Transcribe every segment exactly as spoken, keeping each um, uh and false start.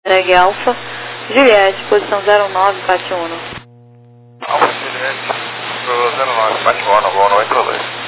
Drag Alpha, Juliette, posição zero nove, bate um. Alfa Juliette, zero nove, bate um, boa noite, Rolê.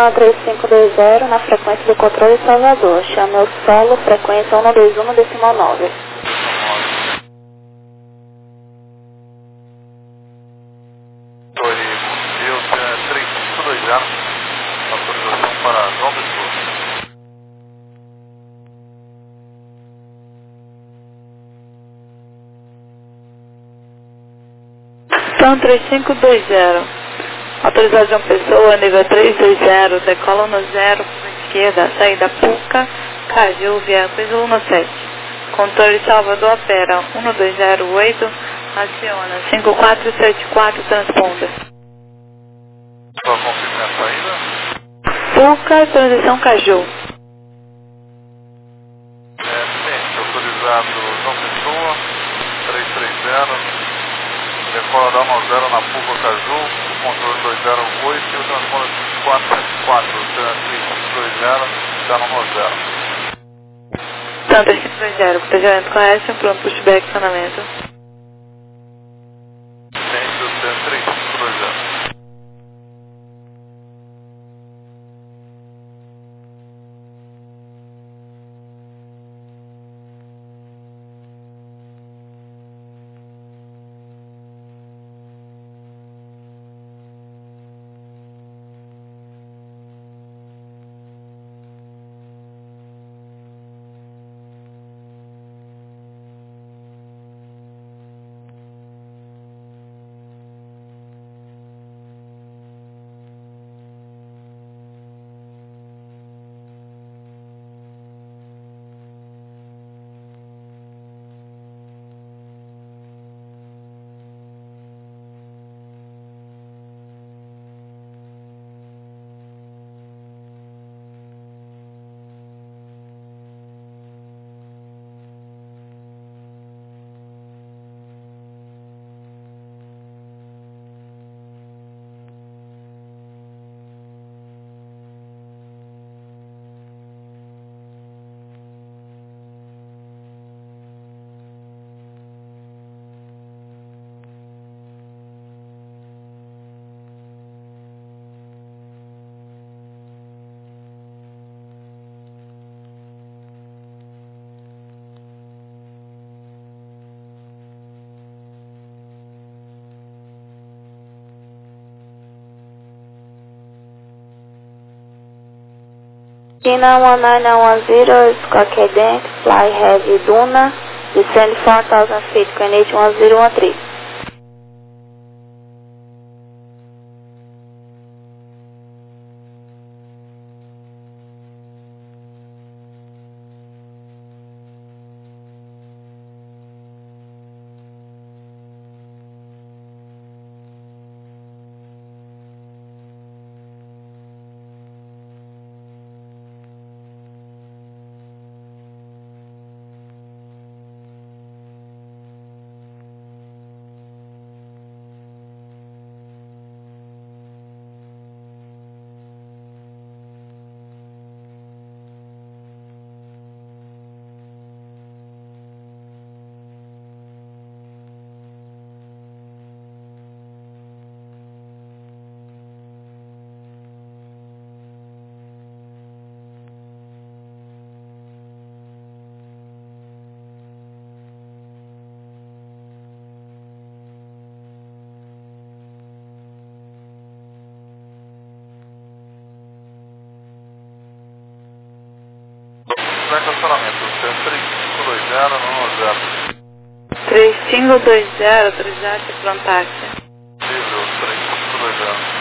Pan três cinco dois zero na frequência do controle Salvador. Chame o solo, frequência um dois um decimal nove. Oi, eu tenho três cinco dois zero, autorização para João Pessoa. Pan três cinco dois zero. Autorizado João Pessoa, nível três dois zero, decola no zero, curva esquerda, saída Puca, Caju, via Piso sete. Controle Salvador opera um dois zero oito, aciona cinco quatro sete quatro, transponder. Só confirme a saída. Puca, transição Caju. É, sim, autorizado João Pessoa, três três zero, decola da um zero na Puca Caju, controle dois zero oito e o transponder cinco quatro sete quatro, três cinco dois zero, está no zero. Então, três cinco dois zero, protegimento correto, pronto, pushback, acionamento. Centro, três cinco dois zero. China one nine nine one zero, Squawk Bank, fly heavy Duna, descend four thousand feet, Greenwich one zero one three. Estacionamento, três cinco dois zero, no zero. três cinco dois zero, autorizado plantaxe. Diesel, três cinco dois zero.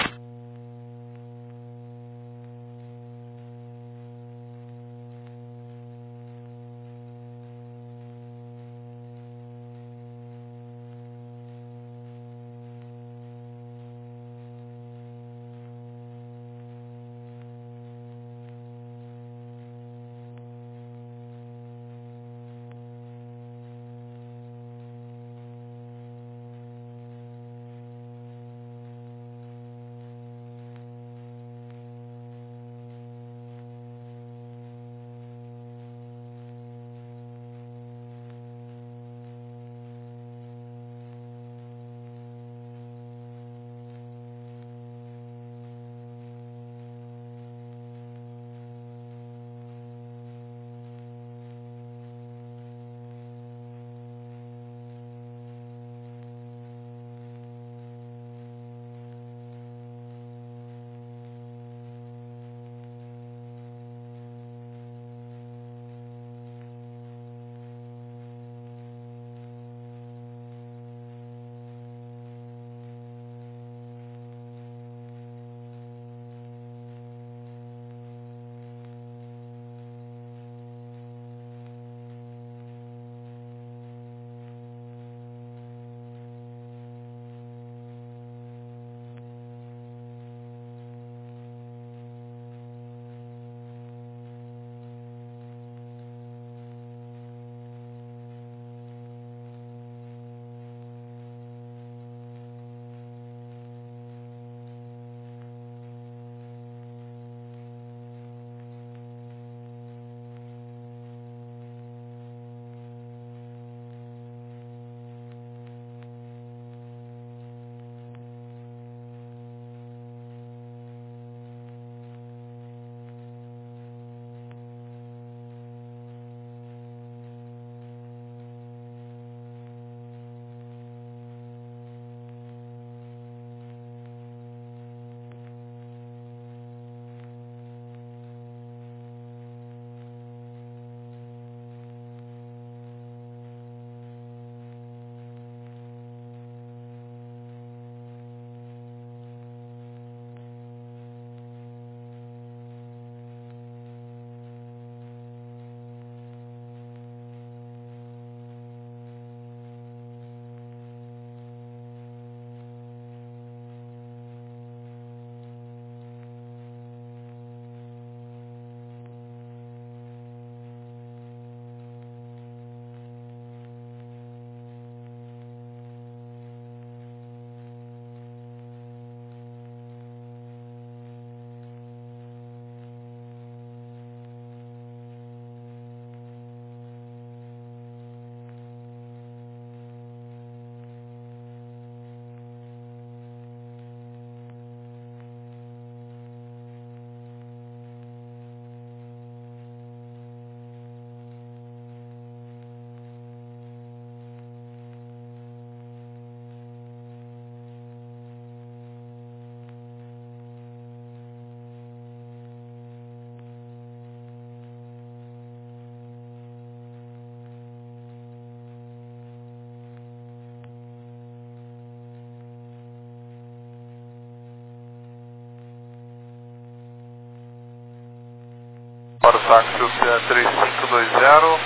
Para o táxi O C E três cinco dois zero,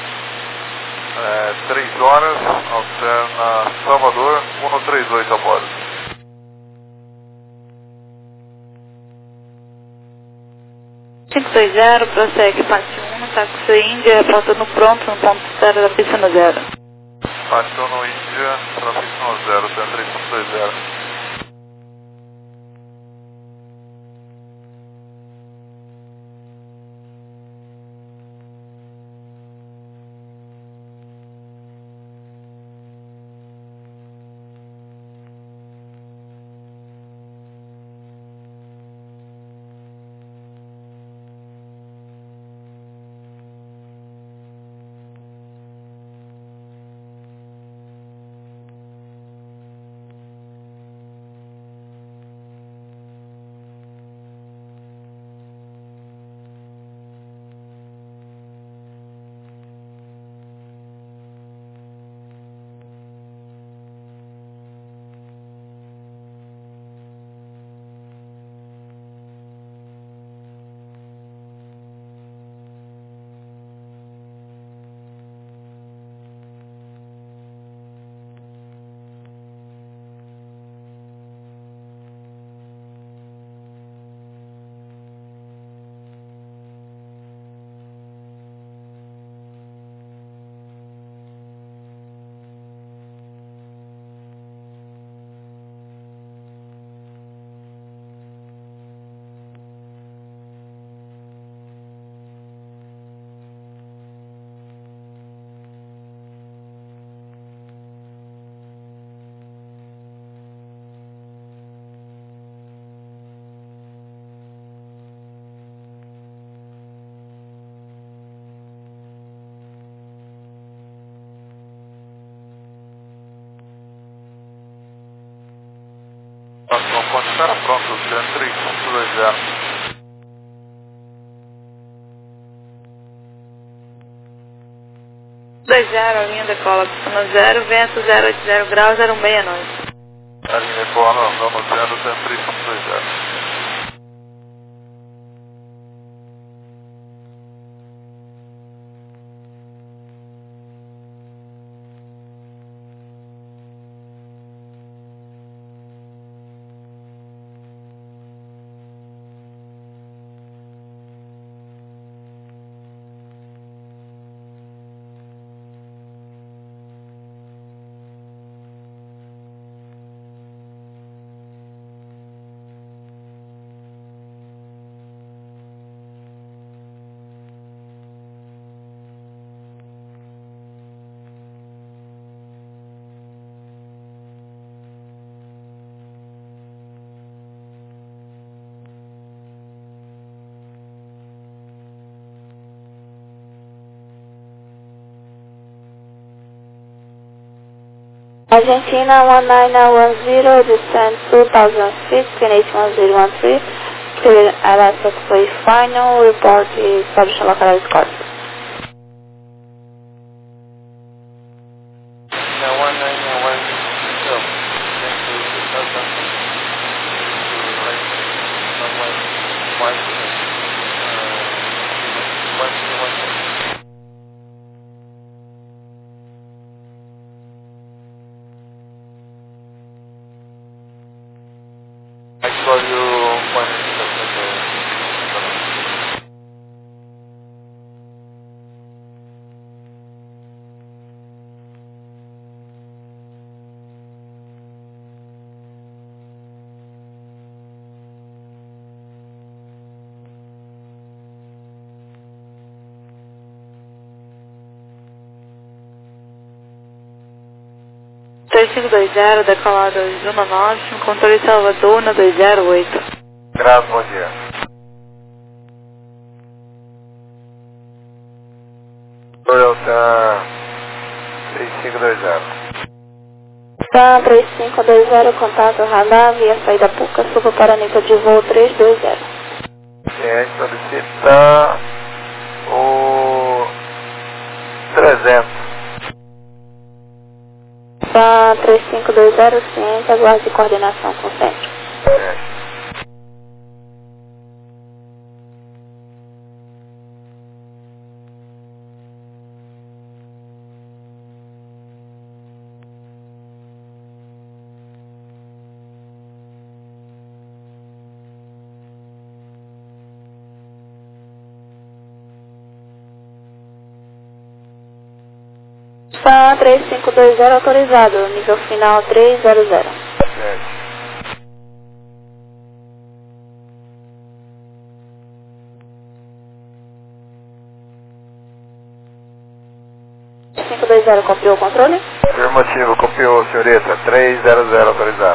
é, três horas, alterna Salvador, um três oito a bordo. cinco dois zero, prossegue, parte um, táxi Índia, reportando pronto no ponto zero da pista no zero. Parte um no Índia, para pista no zero, tem três cinco dois zero. Próximo ponto estará pronto, O C E três cinco dois zero. dois zero, linha decola, pista no zero, vento zero oito zero graus, zero seis à noite. A linha decola, vamos zero, O C E três cinco dois zero. Argentina one nine nine one zero, descent two thousand feet, P N H one zero one three, clear Alaska Play final, report establishing localized course. Yeah, one nine nine one zero, descent to two thousand feet, to right, runway one zero, uh, one zero one zero. I call you one três cinco dois zero, decolado Zona Norte, controle Salvador na dois zero oito. Graças, bom dia. Toyota três cinco dois zero. Tá, três cinco dois zero, contato radar, via saída Puca, suba para a nível de voo três dois zero. Cliente solicita o trezentos. Tá, três cinco dois zero, ciência, aguarde coordenação com o centro. É. Sun três cinco dois zero autorizado, nível final três zero zero. Certo. cinco dois zero, copiou o controle? Afirmativo, copiou, senhorita. três zero zero autorizado.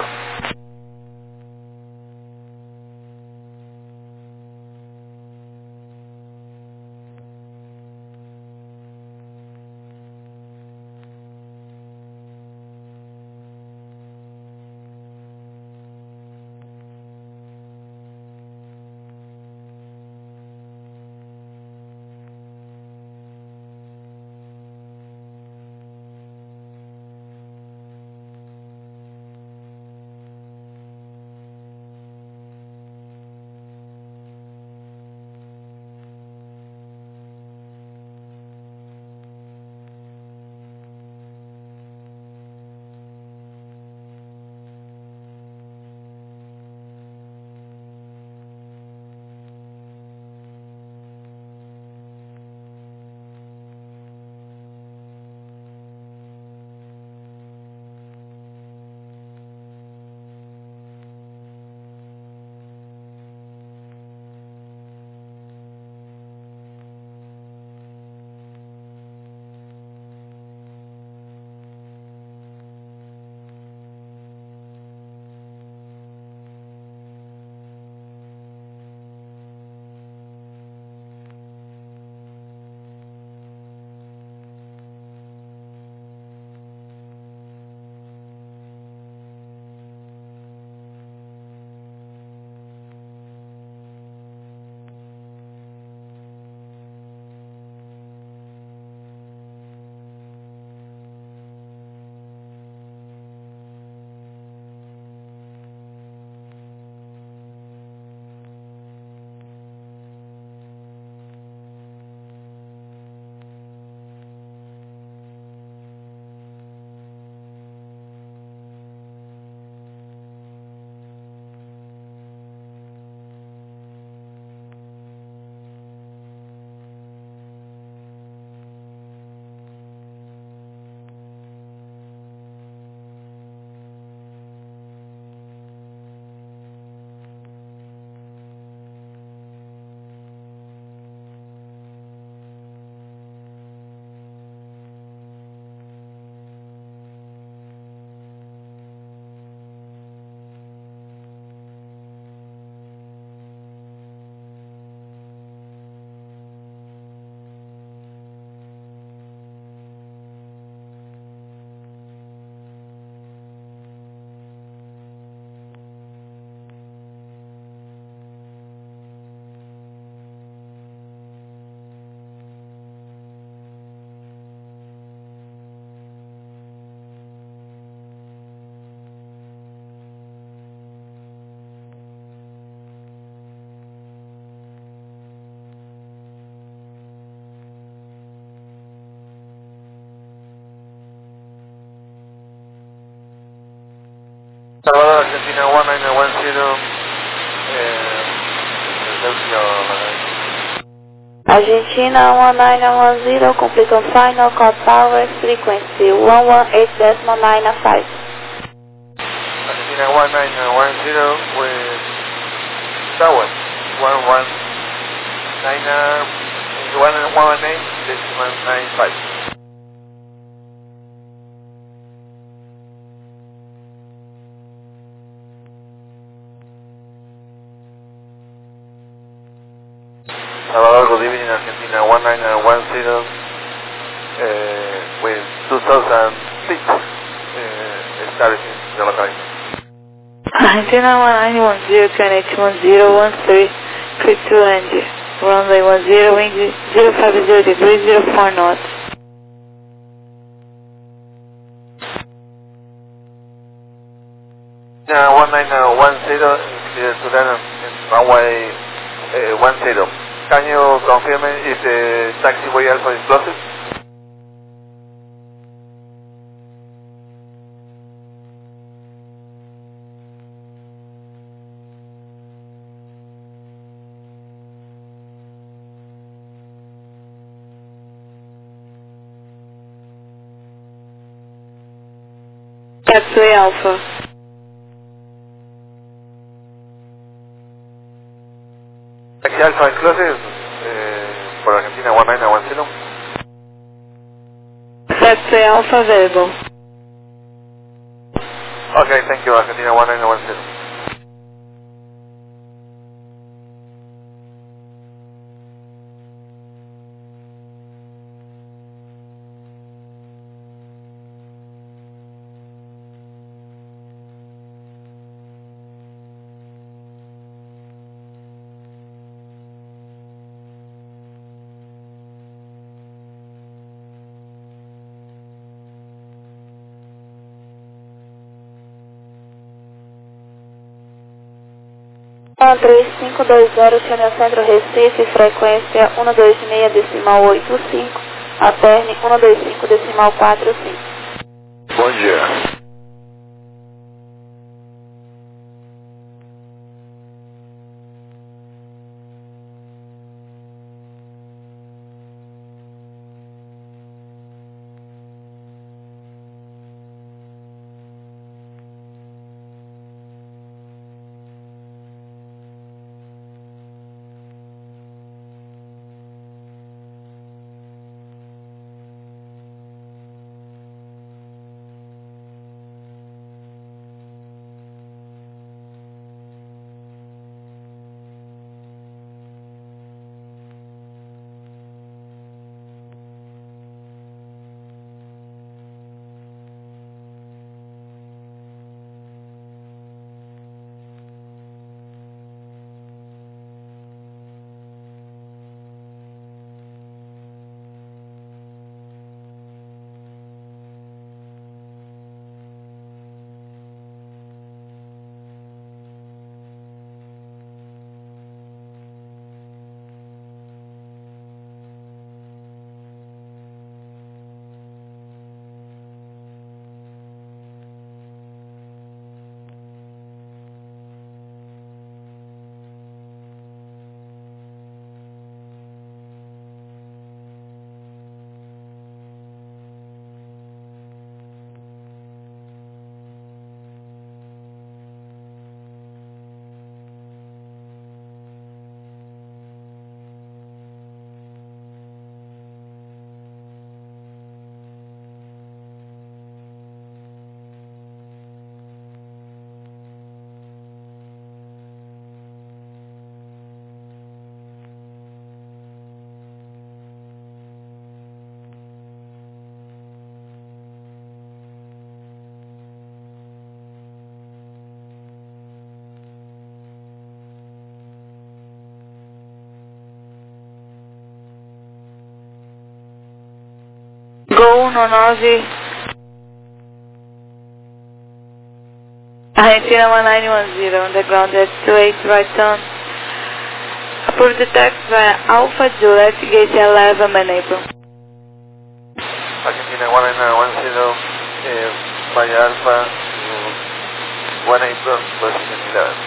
Salvador, Argentina one nine one zero, eh, Argentina one nine one zero, complete on final, call power, frequency one one eight point nine five. Argentina one nine one zero with tower one one nine one one eight decimal nine five. Salvador, good evening, Argentina one nine one zero, uh, with two thousand six uh, establishing the locality. Argentina one nine one zero, Q N H one zero one three, clear to land. Runway one zero, wind zero five zero degrees, zero four knots. Uh, one nine one zero, clear to land in runway uh, one zero. Can you confirm if the taxiway also is closed? Taxiway Alpha. Taxi Alpha Enclosed, eh, por Argentina one nine one zero. Taxiway Alpha available. Okay, thank you, Argentina one nine one zero. um três cinco dois zero, Channel Centro Recife, frequência um dois seis decimal oito cinco, Aterne um dois cinco decimal quatro cinco. Bom dia. Go um nove. Argentina one nine one zero, on the ground at two eight right turn. Approve the taxi via Alpha Juliet, gate eleven, Manaples. Argentina one nine one zero, eh, via Alpha, one April, position eleven.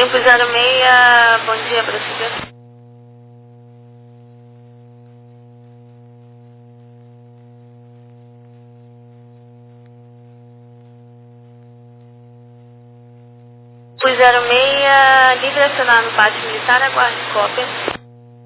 cinco zero seis, bom dia, prossiga. cinco zero seis, livre acionar no pátio militar, aguarde cópia.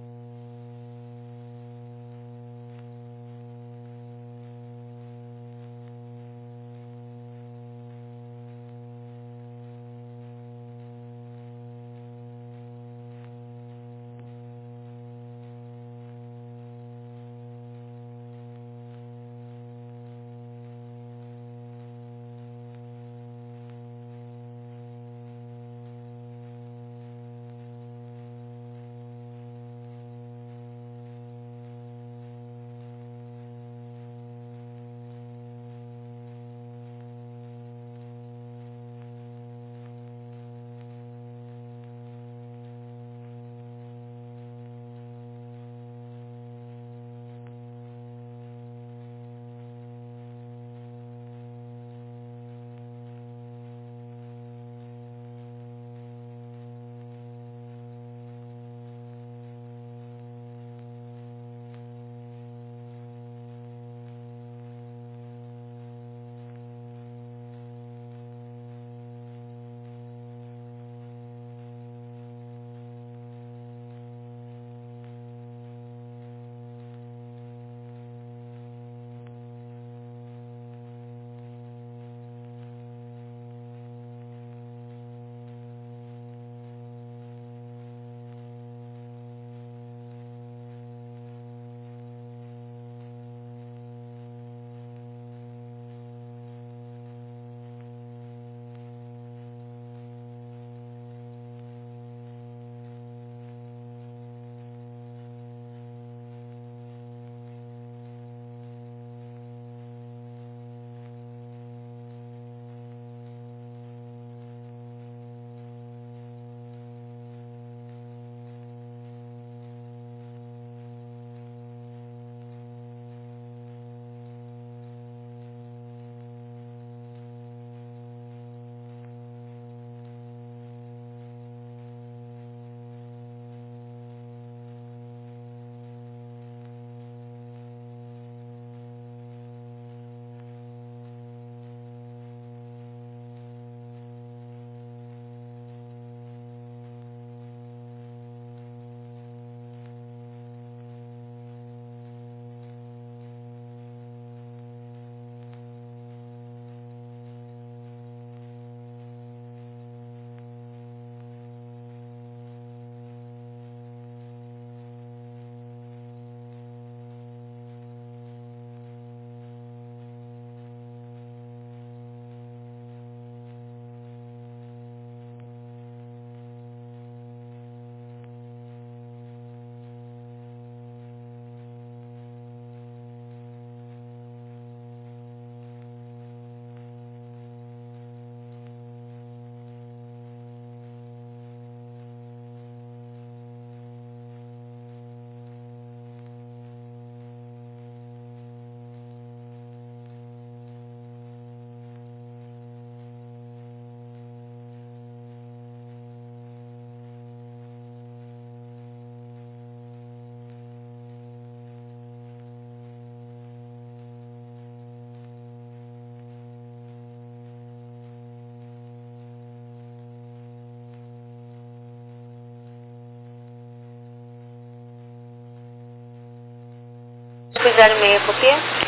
cinco zero seis, copia.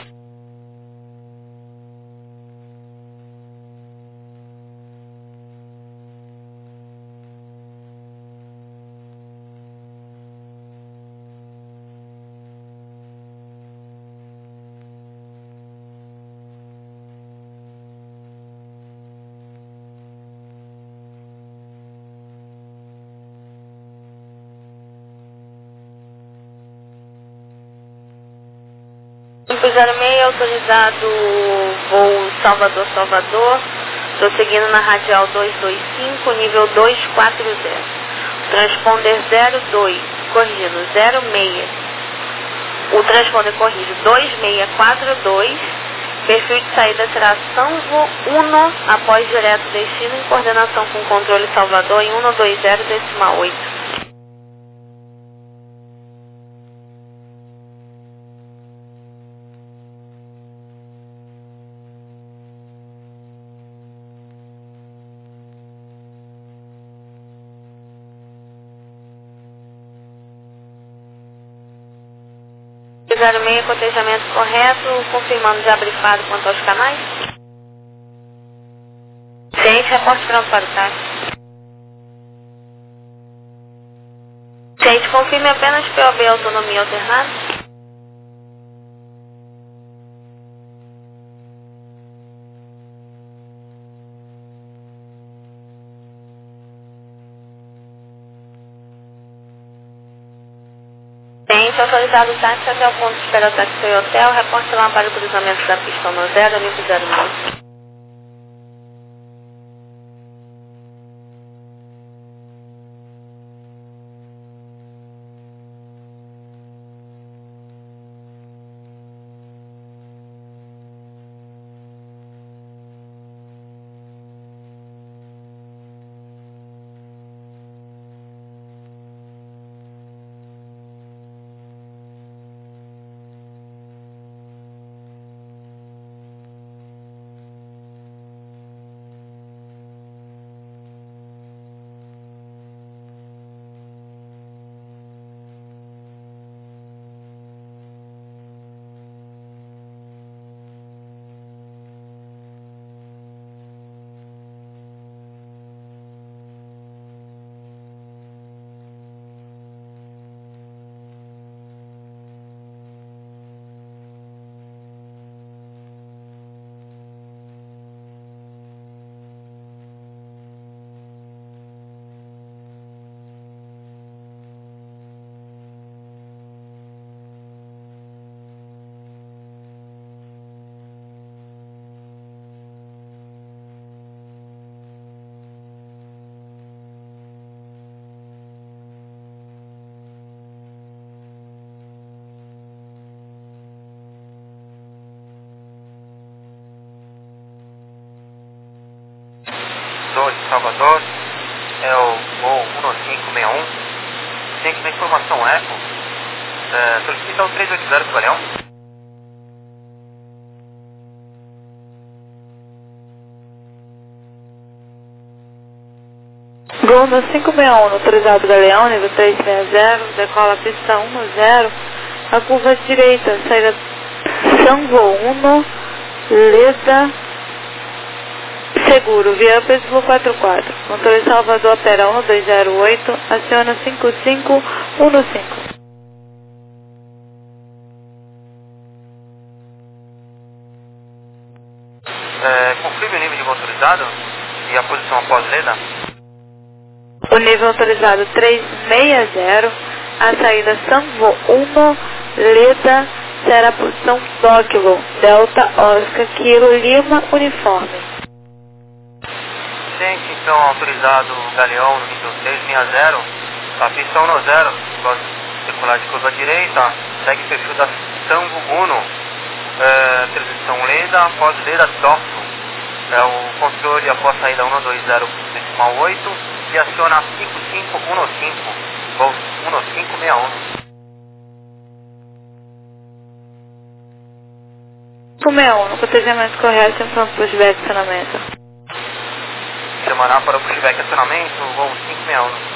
cinco zero seis, autorizado voo Salvador-Salvador, prosseguindo na radial duzentos e vinte e cinco, nível duzentos e quarenta. Transponder zero dois, corrigindo zero seis. O transponder corrige dois seis quatro dois Perfil de saída será Sanvo Uno após direto destino em coordenação com controle Salvador em cento e vinte decimal oito. zero seis, cotejamento correto, confirmando já brifado quanto aos canais. Ciente, reporte pronto para o táxi. Ciente, confirme apenas P O B autonomia alternada. Ciente, autorizado o táxi até o ponto de espera do táxi e hotel, reporte lá para o cruzamento da pista no zero, nível zero seis. dois, Salvador, é o voo um cinco seis um. Tem que dar informação eco. É, solicita o três oito zero do Galeão. Gol no cinco seis um, autorizado Galeão, nível três seis zero, decola a pista um zero, a curva direita, saída Sanvo Uno, Leda, seguro, via Pessoa quatro quatro, controle Salvador, opera um dois zero oito, aciona cinco cinco um cinco. É, confirme o nível de voo autorizado e a posição após Leda. O nível autorizado três seis zero, a saída Sanvo Uno, Leda, será a posição Tóquio, Delta, Oscar, Kilo, Lima, Uniforme. Gente, então, autorizado Galeão no nível três seis zero, a pista um zero, após decolar de curva direita, segue o perfil da Sanvo Uno, é, transição Leda, após Leda Tóquio, é o controle após saída um dois zero decimal oito e aciona cinco cinco um cinco, voo um cinco seis um. cinco seis um, no cotejamento correto, em pronto pushback acionamento. Semanal para o pushback acionamento, voo cinco seis um.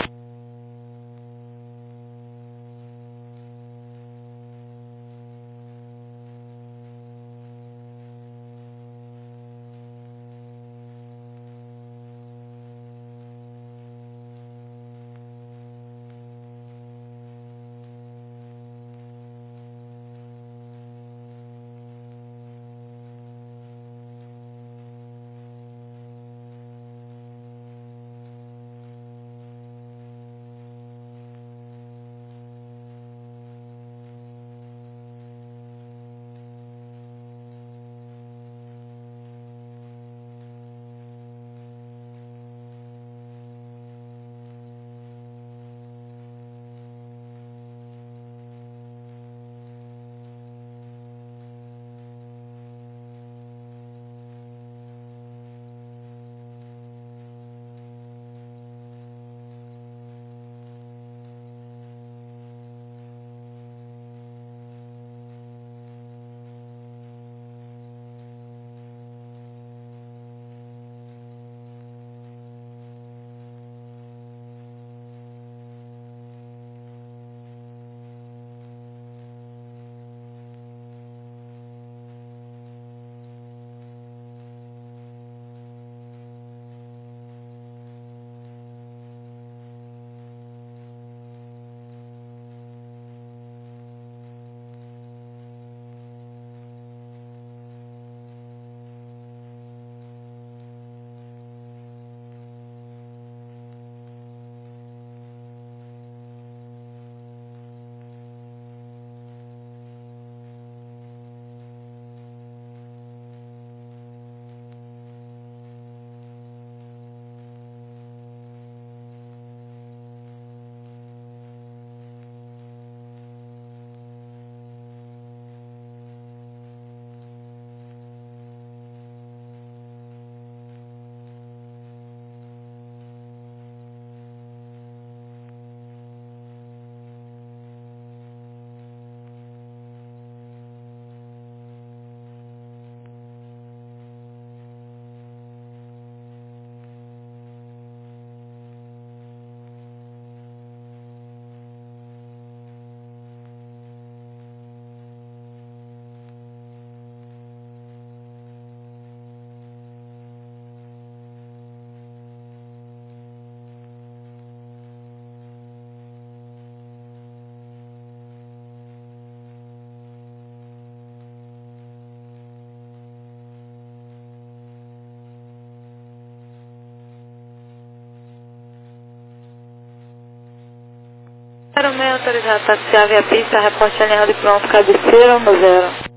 zero seis, autorizado taxiar via pista, reporte alinhado e pronto, cabeceira no zero.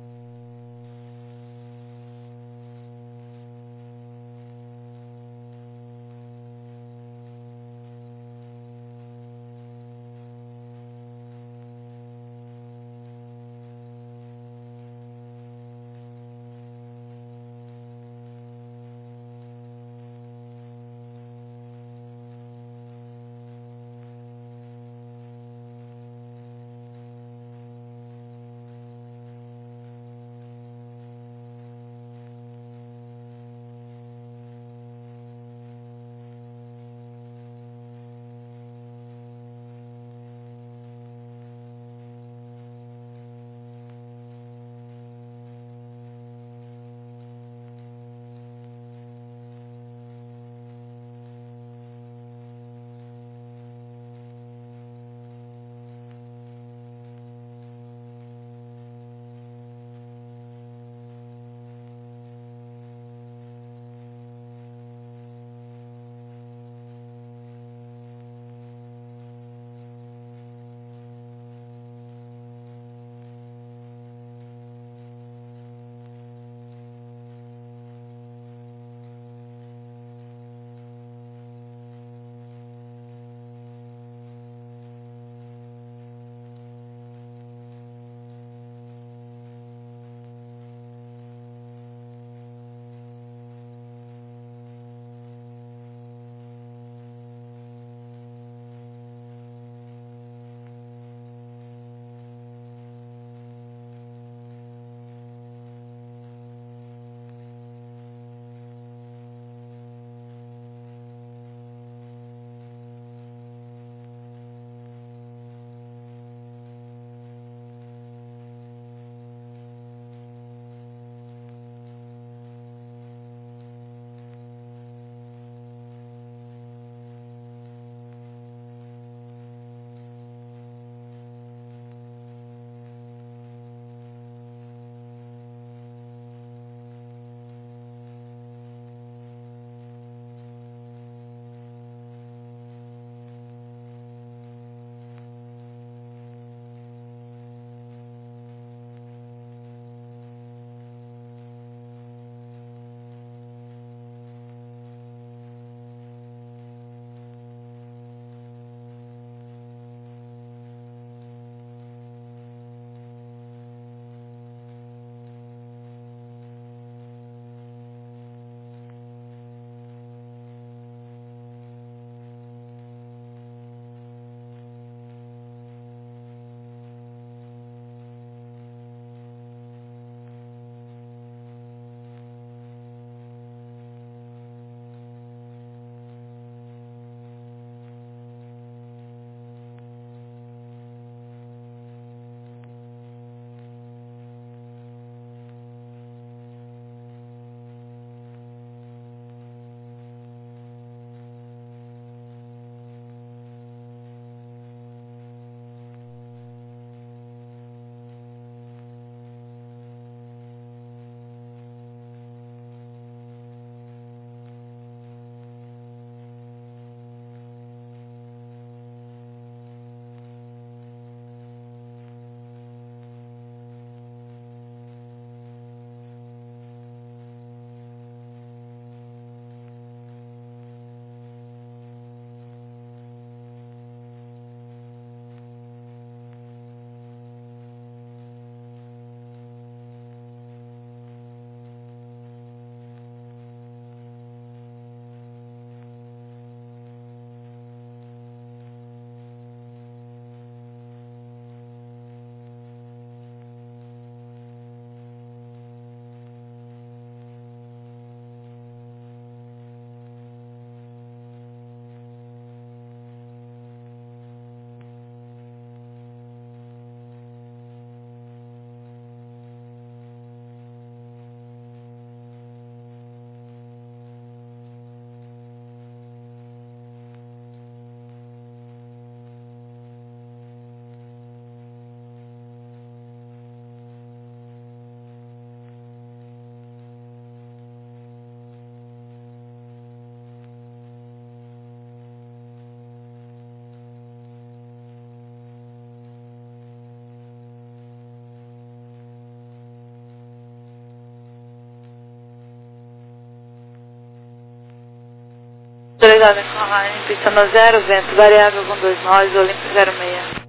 Autorizado em decolar em pista no zero, vento variável com dois nós, Olímpio zero seis.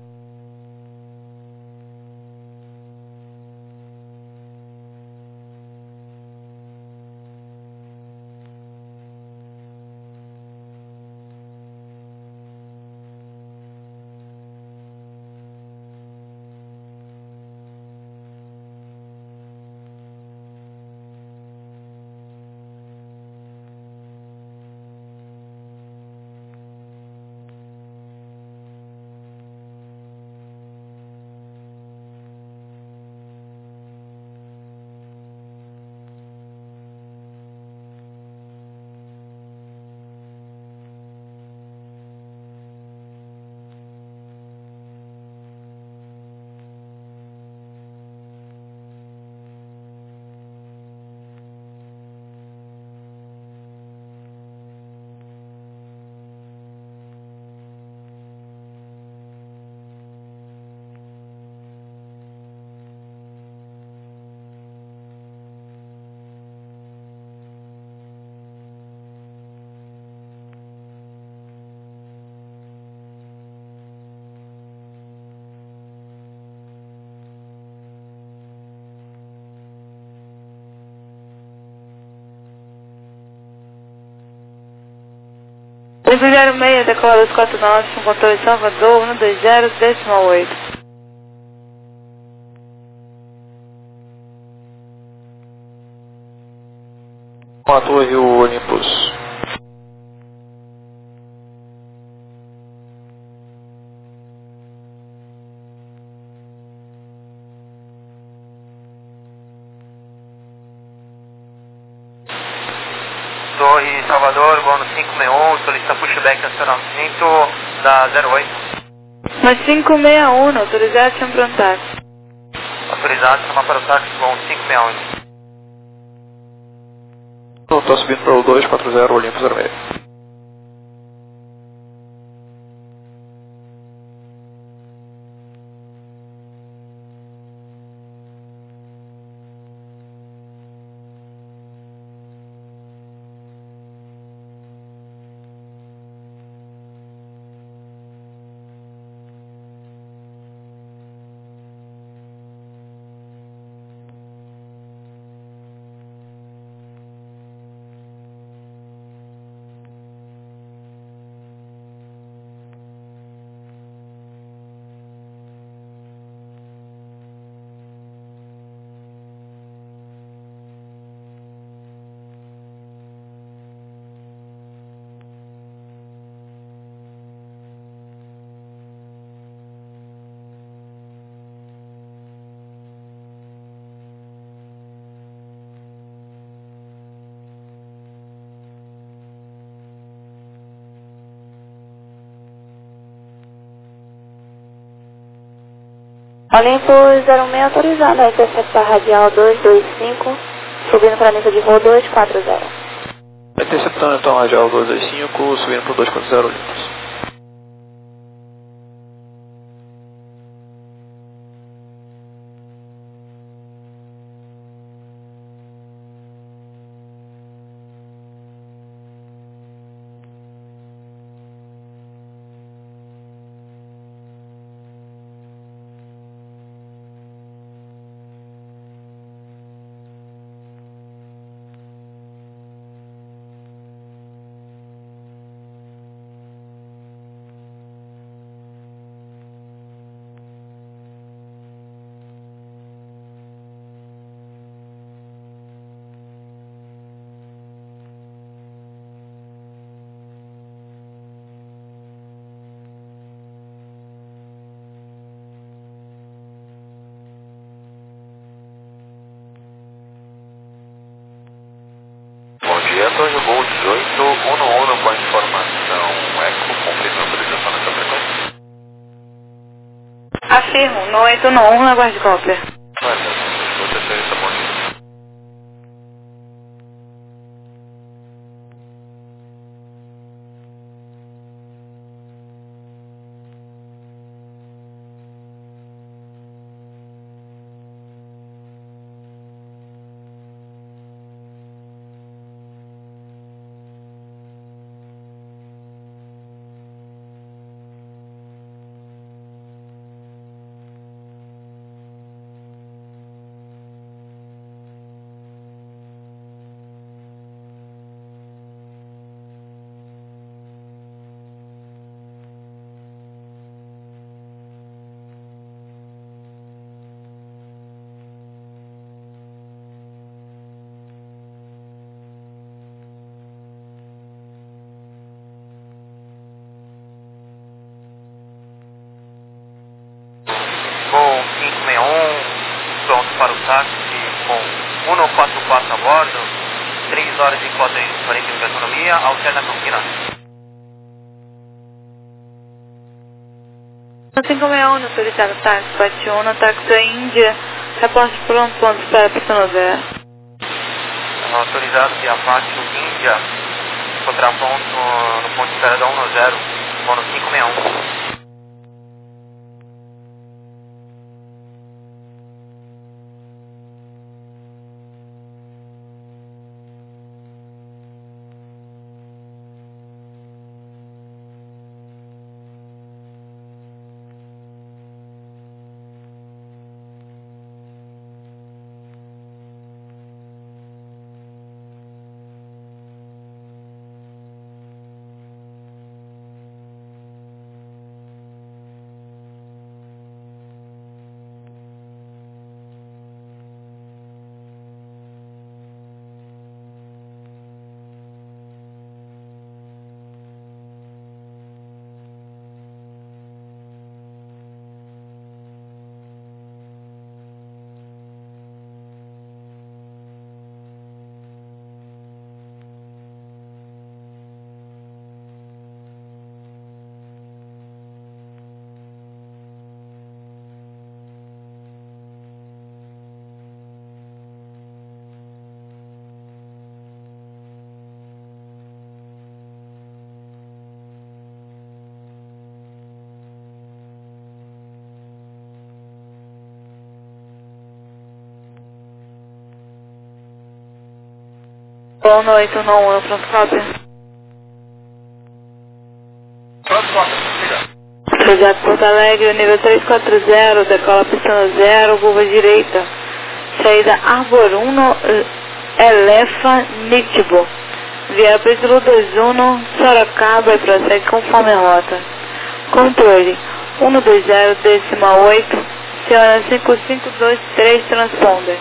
Olímpio zero seis, decola dois quatro nove, com controle Salvador, um dois zero, décimo oito. Com a torre o Olympus. Torre Salvador, voo no cinco seis um, solicita pushback acionamento da zero oito. Mas cinco seis um, autorizado, chama para um táxi. Autorizado, chamar para o táxi, voo cinco seis um. Não, está subindo para o dois quatro zero, Olympus zero seis. Olympus zero seis autorizado a interceptar radial dois dois cinco, subindo para a mesa de voo dois quatro zero. Interceptando então a radial dois dois cinco, subindo para o dois quatro zero, Olympus. Torre Voo dezoito, Uno Uno com a informação Eco, confirma a autorização nessa frequência. Afirmo, no oito um um, aguarde cópia. Vai, você fez essa bonita. para o táxi com cento e quarenta e quatro a bordo, três horas e quarenta minutos de autonomia, alterna Campinas. cinco seis um, autorizado táxi, bate um, táxi Índia, reporte pronto, ponto, espera, pista zero. Autorizado via Pátio Índia, contraponto no ponto de espera da um zero, ponto cinco seis um. Boa noite, não, um, pronto, cópia. Pronto, cópia, siga. Projeto Porto Alegre, nível trezentos e quarenta, decola pista zero, curva direita. Saída Arbor um, Elefa Nitibo. Via Pítulo vinte e um, Sorocaba e prossegue conforme a rota. Controle cento e vinte, décima oito, senhora cinco cinco dois três, transponder.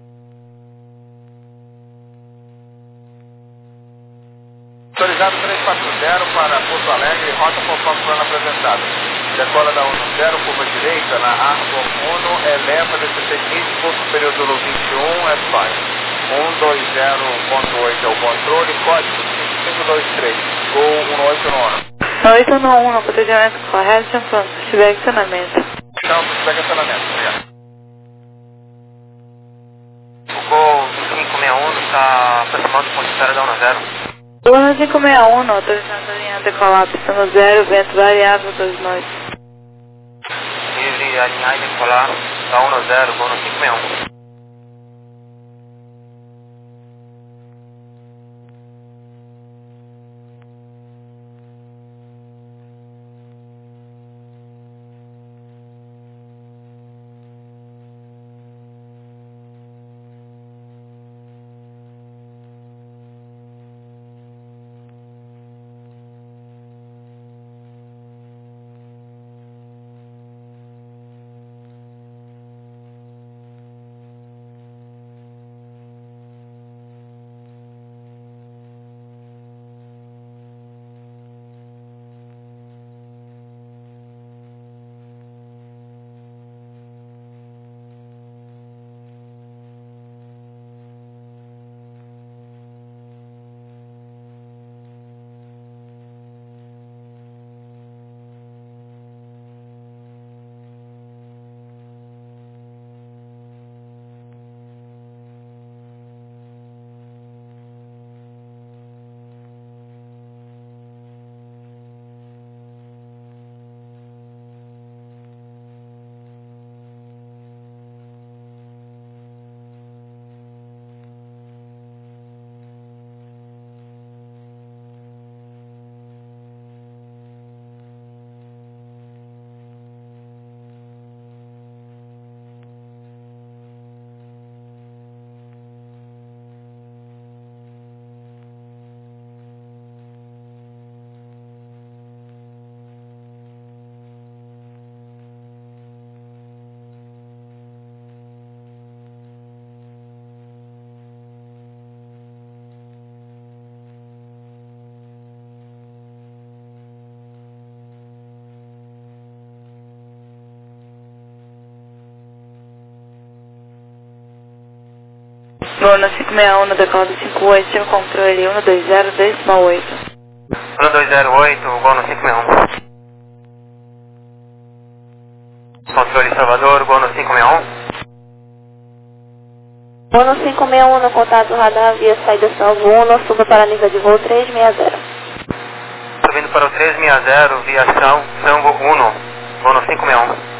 Autorizado trezentos e quarenta para Porto Alegre, rota conforme plano apresentado. Decola da um zero, curva direita, na Arbor um, eleva dezesseis Nitibo, superior do vinte e um, é fine. cento e vinte ponto oito é o controle, código cinco cinco dois três, Gol um oito nove. oito nove um, protegimento correto, pronto, se tiver acionamento. Então, se tiver acionamento, obrigado. O Gol cinco seis um está aproximando do ponto de espera da um zero. Plano cinco seis um, autorizado a linha decolar, pista zero, vento variável das noites. Livre alinhar e decolar da um zero, Gol no cinco seis um. Bruno cinco seis um, decola do cinco oito, chama controle um dois zero, decimal oito. um dois zero oito, gol no cinco seis um. Controle Salvador, gol no cinco seis um. Gol no cinco seis um, no contato radar, via saída salvo um, suba para nível de voo três seis zero. Subindo para o três seis zero, viação Sambo um, gol no cinco seis um.